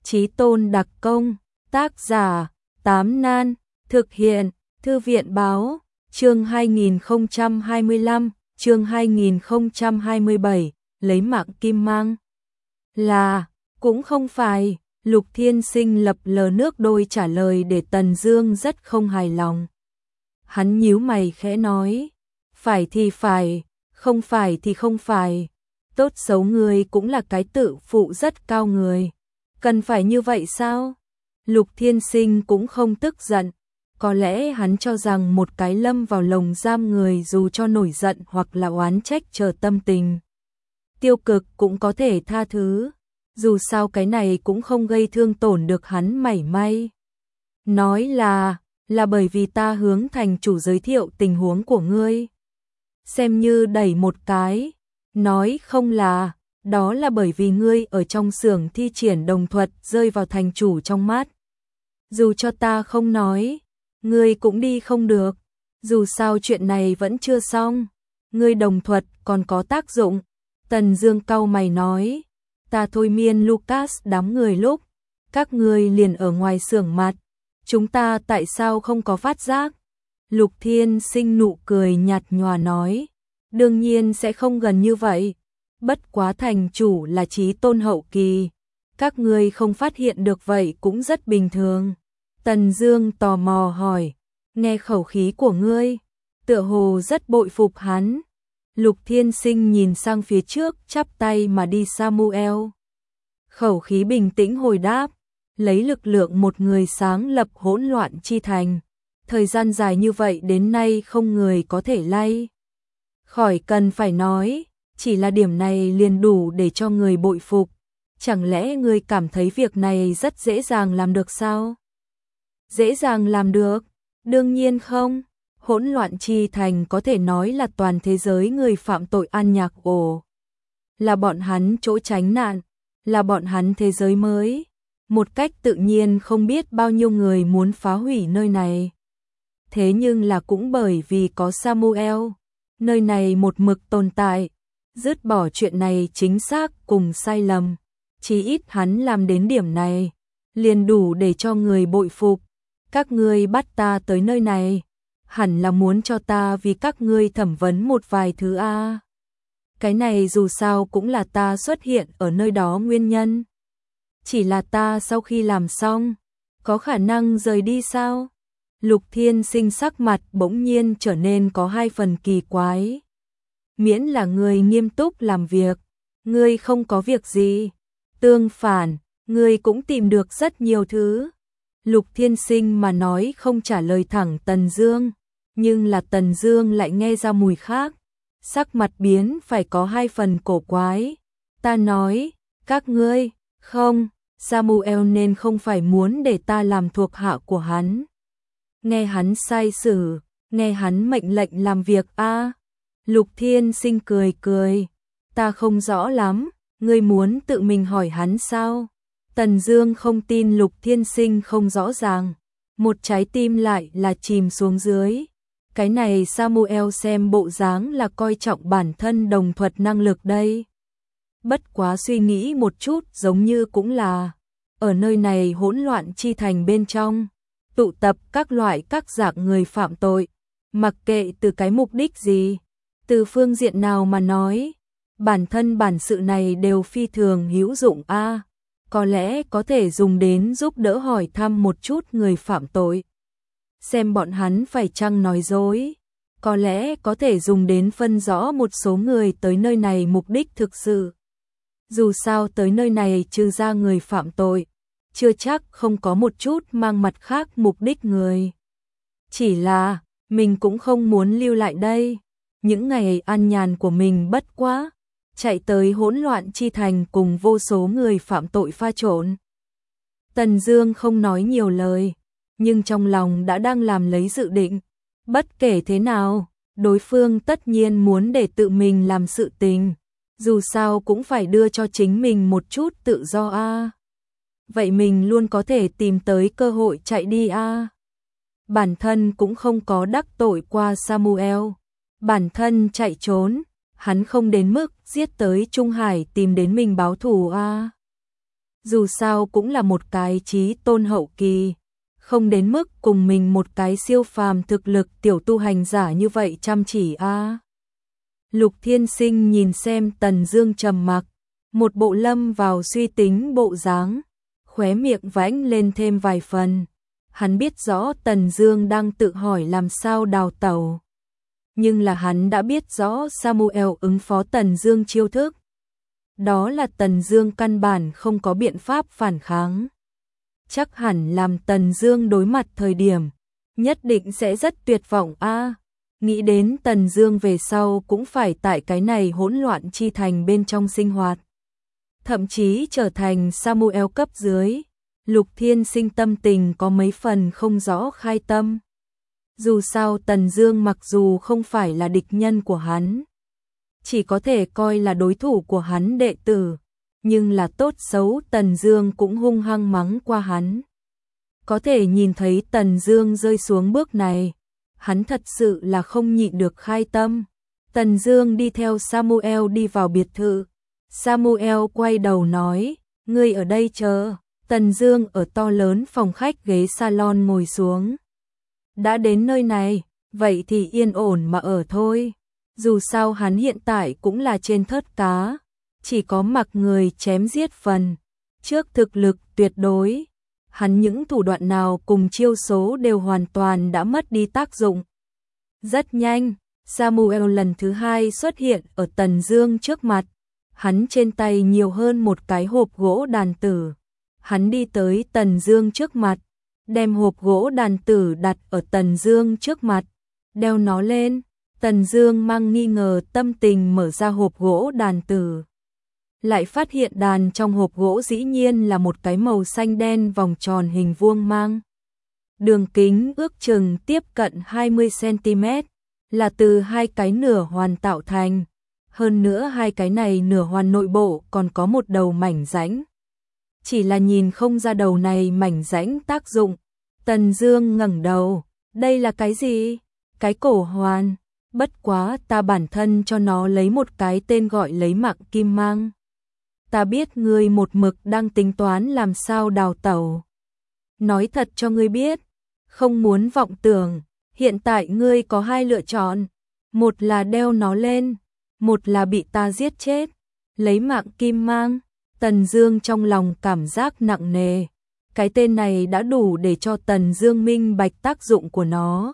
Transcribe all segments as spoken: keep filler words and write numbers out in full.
Chí Tôn đặc công, tác giả, Tám Nan, thực hiện, Thư viện báo, chương hai nghìn không trăm hai mươi lăm, chương hai nghìn không trăm hai mươi bảy, lấy mạng kim mang. Là, cũng không phải, Lục Thiên Sinh lập lờ nước đôi trả lời để Tần Dương rất không hài lòng. Hắn nhíu mày khẽ nói, phải thì phải, không phải thì không phải, tốt xấu người cũng là cái tự phụ rất cao người. Cần phải như vậy sao? Lục Thiên Sinh cũng không tức giận, có lẽ hắn cho rằng một cái lâm vào lồng giam người dù cho nổi giận hoặc là oán trách chờ tâm tình tiêu cực cũng có thể tha thứ, dù sao cái này cũng không gây thương tổn được hắn mảy may. Nói là, là bởi vì ta hướng thành chủ giới thiệu tình huống của ngươi. Xem như đẩy một cái, nói không là, đó là bởi vì ngươi ở trong xưởng thi triển đồng thuật rơi vào thành chủ trong mắt. Dù cho ta không nói, ngươi cũng đi không được, dù sao chuyện này vẫn chưa xong, ngươi đồng thuật còn có tác dụng. Tần Dương cau mày nói, ta thôi miên Lucas đám người lúc, các ngươi liền ở ngoài xưởng mặt, chúng ta tại sao không có phát giác? Lục Thiên Sinh nụ cười nhạt nhòa nói, đương nhiên sẽ không gần như vậy, bất quá thành chủ là Chí Tôn hậu kỳ, các ngươi không phát hiện được vậy cũng rất bình thường. Tần Dương tò mò hỏi, nghe khẩu khí của ngươi, tựa hồ rất bội phục hắn. Lục Thiên Sinh nhìn sang phía trước chắp tay mà đi Samuel. Khẩu khí bình tĩnh hồi đáp, lấy lực lượng một người sáng lập hỗn loạn chi thành. Thời gian dài như vậy đến nay không người có thể lay khỏi, cần phải nói, chỉ là điểm này liền đủ để cho người bội phục. Chẳng lẽ ngươi cảm thấy việc này rất dễ dàng làm được sao? Dễ dàng làm được? Đương nhiên không. Hỗn loạn chi thành có thể nói là toàn thế giới người phạm tội an nhạc ổ. Là bọn hắn chỗ tránh nạn, là bọn hắn thế giới mới. Một cách tự nhiên không biết bao nhiêu người muốn phá hủy nơi này. Thế nhưng là cũng bởi vì có Samuel, nơi này một mực tồn tại. Dứt bỏ chuyện này chính xác cùng sai lầm, chỉ ít hắn làm đến điểm này, liền đủ để cho người bội phục. Các ngươi bắt ta tới nơi này, hẳn là muốn cho ta vì các ngươi thẩm vấn một vài thứ a. Cái này dù sao cũng là ta xuất hiện ở nơi đó nguyên nhân. Chỉ là ta sau khi làm xong, có khả năng rời đi sao? Lục Thiên Sinh sắc mặt bỗng nhiên trở nên có hai phần kỳ quái. Miễn là ngươi nghiêm túc làm việc, ngươi không có việc gì. Tương phản, ngươi cũng tìm được rất nhiều thứ. Lục Thiên Sinh mà nói không trả lời thẳng Tần Dương, nhưng là Tần Dương lại nghe ra mùi khác, sắc mặt biến phải có hai phần cổ quái. Ta nói, các ngươi, không, Samuel nên không phải muốn để ta làm thuộc hạ của hắn. Nghe hắn sai sử, nghe hắn mệnh lệnh làm việc a. À. Lục Thiên Sinh cười cười, ta không rõ lắm, ngươi muốn tự mình hỏi hắn sao? Tần Dương không tin Lục Thiên Sinh không rõ ràng, một trái tim lại là chìm xuống dưới. Cái này Samuel xem bộ dáng là coi trọng bản thân đồng thuật năng lực đây. Bất quá suy nghĩ một chút giống như cũng là, ở nơi này hỗn loạn chi thành bên trong, tụ tập các loại các dạng người phạm tội, mặc kệ từ cái mục đích gì, từ phương diện nào mà nói, bản thân bản sự này đều phi thường hữu dụng a. À, có lẽ có thể dùng đến giúp đỡ hỏi thăm một chút người phạm tội, xem bọn hắn phải chăng nói dối, có lẽ có thể dùng đến phân rõ một số người tới nơi này mục đích thực sự. Dù sao tới nơi này trừ ra người phạm tội, chưa chắc không có một chút mang mặt khác mục đích người. Chỉ là, mình cũng không muốn lưu lại đây, những ngày an nhàn của mình bất quá, chạy tới hỗn loạn chi thành cùng vô số người phạm tội pha trộn. Tần Dương không nói nhiều lời, nhưng trong lòng đã đang làm lấy dự định, bất kể thế nào, đối phương tất nhiên muốn để tự mình làm sự tình, dù sao cũng phải đưa cho chính mình một chút tự do a. À. Vậy mình luôn có thể tìm tới cơ hội chạy đi a. À. Bản thân cũng không có đắc tội qua Samuel, bản thân chạy trốn, hắn không đến mức giết tới Trung Hải tìm đến mình báo thù a. À. Dù sao cũng là một cái chí tôn hậu kỳ, không đến mức cùng mình một cái siêu phàm thực lực tiểu tu hành giả như vậy chăm chỉ a. À. Lục Thiên Sinh nhìn xem Tần Dương trầm mặc, một bộ lâm vào suy tính bộ dáng, khóe miệng vãnh lên thêm vài phần. Hắn biết rõ Tần Dương đang tự hỏi làm sao đào tẩu, nhưng là hắn đã biết rõ Samuel ứng phó Tần Dương chiêu thức. Đó là Tần Dương căn bản không có biện pháp phản kháng. Chắc hẳn làm Tần Dương đối mặt thời điểm, nhất định sẽ rất tuyệt vọng a. À, nghĩ đến Tần Dương về sau cũng phải tại cái này hỗn loạn chi thành bên trong sinh hoạt, thậm chí trở thành Samuel cấp dưới. Lục Thiên Sinh tâm tình có mấy phần không rõ khai tâm. Dù sao Tần Dương mặc dù không phải là địch nhân của hắn, chỉ có thể coi là đối thủ của hắn đệ tử, nhưng là tốt xấu Tần Dương cũng hung hăng mắng qua hắn. Có thể nhìn thấy Tần Dương rơi xuống bước này, hắn thật sự là không nhịn được khai tâm. Tần Dương đi theo Samuel đi vào biệt thự. Samuel quay đầu nói, ngươi ở đây chờ. Tần Dương ở to lớn phòng khách ghế salon ngồi xuống. Đã đến nơi này, vậy thì yên ổn mà ở thôi. Dù sao hắn hiện tại cũng là trên thớt cá, chỉ có mặc người chém giết phần. Trước thực lực tuyệt đối, hắn những thủ đoạn nào cùng chiêu số đều hoàn toàn đã mất đi tác dụng. Rất nhanh, Samuel lần thứ hai xuất hiện ở Tần Dương trước mặt. Hắn trên tay nhiều hơn một cái hộp gỗ đàn tử. Hắn đi tới Tần Dương trước mặt, đem hộp gỗ đàn tử đặt ở Tần Dương trước mặt, đeo nó lên. Tần Dương mang nghi ngờ tâm tình mở ra hộp gỗ đàn tử, lại phát hiện đàn trong hộp gỗ dĩ nhiên là một cái màu xanh đen vòng tròn hình vuông mang đường kính ước chừng tiếp cận hai mươi xăng-ti-mét, là từ hai cái nửa hoàn tạo thành. Hơn nữa hai cái này nửa hoàn nội bộ còn có một đầu mảnh rãnh. Chỉ là nhìn không ra đầu này mảnh rãnh tác dụng. Tần Dương ngẩng đầu, đây là cái gì? Cái cổ hoàn. Bất quá ta bản thân cho nó lấy một cái tên gọi lấy mạng kim mang. Ta biết ngươi một mực đang tính toán làm sao đào tẩu. Nói thật cho ngươi biết, không muốn vọng tưởng, hiện tại ngươi có hai lựa chọn, một là đeo nó lên, một là bị ta giết chết. Lấy mạng kim mang. Tần Dương trong lòng cảm giác nặng nề. Cái tên này đã đủ để cho Tần Dương minh bạch tác dụng của nó.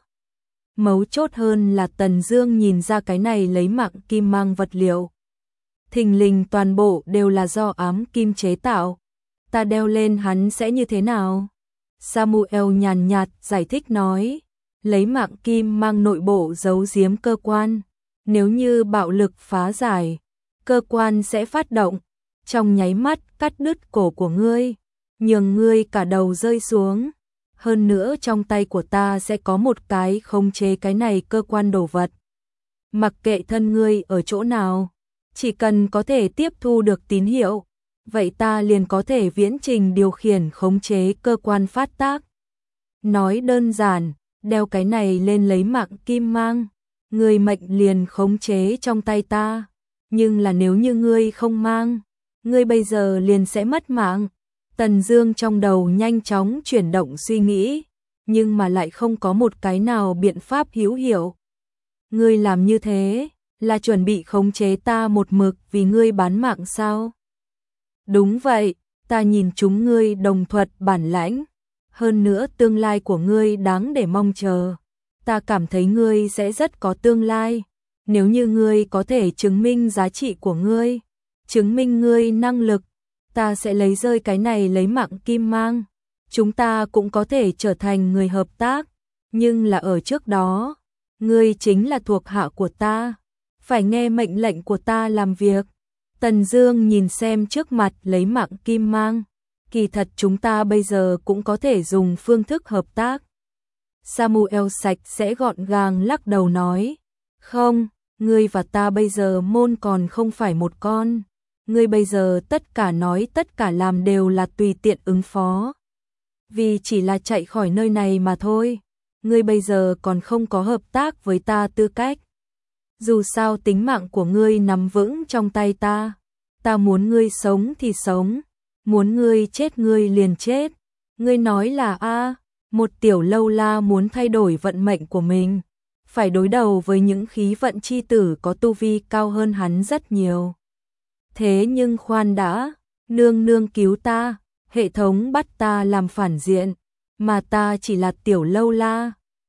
Mấu chốt hơn là Tần Dương nhìn ra cái này lấy mạng kim mang vật liệu, thình lình toàn bộ đều là do ám kim chế tạo. Ta đeo lên hắn sẽ như thế nào? Samuel nhàn nhạt giải thích nói, lấy mạng kim mang nội bộ giấu giếm cơ quan. Nếu như bạo lực phá giải, cơ quan sẽ phát động, trong nháy mắt cắt đứt cổ của ngươi, nhường ngươi cả đầu rơi xuống. Hơn nữa trong tay của ta sẽ có một cái khống chế cái này cơ quan đồ vật. Mặc kệ thân ngươi ở chỗ nào, chỉ cần có thể tiếp thu được tín hiệu, vậy ta liền có thể viễn trình điều khiển khống chế cơ quan phát tác. Nói đơn giản, đeo cái này lên lấy mạng kim mang, ngươi mệnh liền khống chế trong tay ta. Nhưng là nếu như ngươi không mang, ngươi bây giờ liền sẽ mất mạng. Tần Dương trong đầu nhanh chóng chuyển động suy nghĩ, nhưng mà lại không có một cái nào biện pháp hữu hiệu. Ngươi làm như thế, là chuẩn bị khống chế ta một mực vì ngươi bán mạng sao? Đúng vậy, ta nhìn chúng ngươi đồng thuật bản lãnh, hơn nữa tương lai của ngươi đáng để mong chờ. Ta cảm thấy ngươi sẽ rất có tương lai, nếu như ngươi có thể chứng minh giá trị của ngươi, chứng minh ngươi năng lực, ta sẽ lấy rơi cái này lấy mạng kim mang. Chúng ta cũng có thể trở thành người hợp tác, nhưng là ở trước đó, ngươi chính là thuộc hạ của ta, phải nghe mệnh lệnh của ta làm việc. Tần Dương nhìn xem trước mặt lấy mạng kim mang, kỳ thật chúng ta bây giờ cũng có thể dùng phương thức hợp tác. Samuel sạch sẽ gọn gàng lắc đầu nói, không, ngươi và ta bây giờ môn còn không phải một con. Ngươi bây giờ tất cả nói tất cả làm đều là tùy tiện ứng phó, vì chỉ là chạy khỏi nơi này mà thôi. Ngươi bây giờ còn không có hợp tác với ta tư cách. Dù sao tính mạng của ngươi nắm vững trong tay ta, ta muốn ngươi sống thì sống, muốn ngươi chết ngươi liền chết. Ngươi nói là a, một tiểu lâu la muốn thay đổi vận mệnh của mình, phải đối đầu với những khí vận chi tử có tu vi cao hơn hắn rất nhiều. Thế nhưng khoan đã, nương nương cứu ta, hệ thống bắt ta làm phản diện, mà ta chỉ là tiểu lâu la,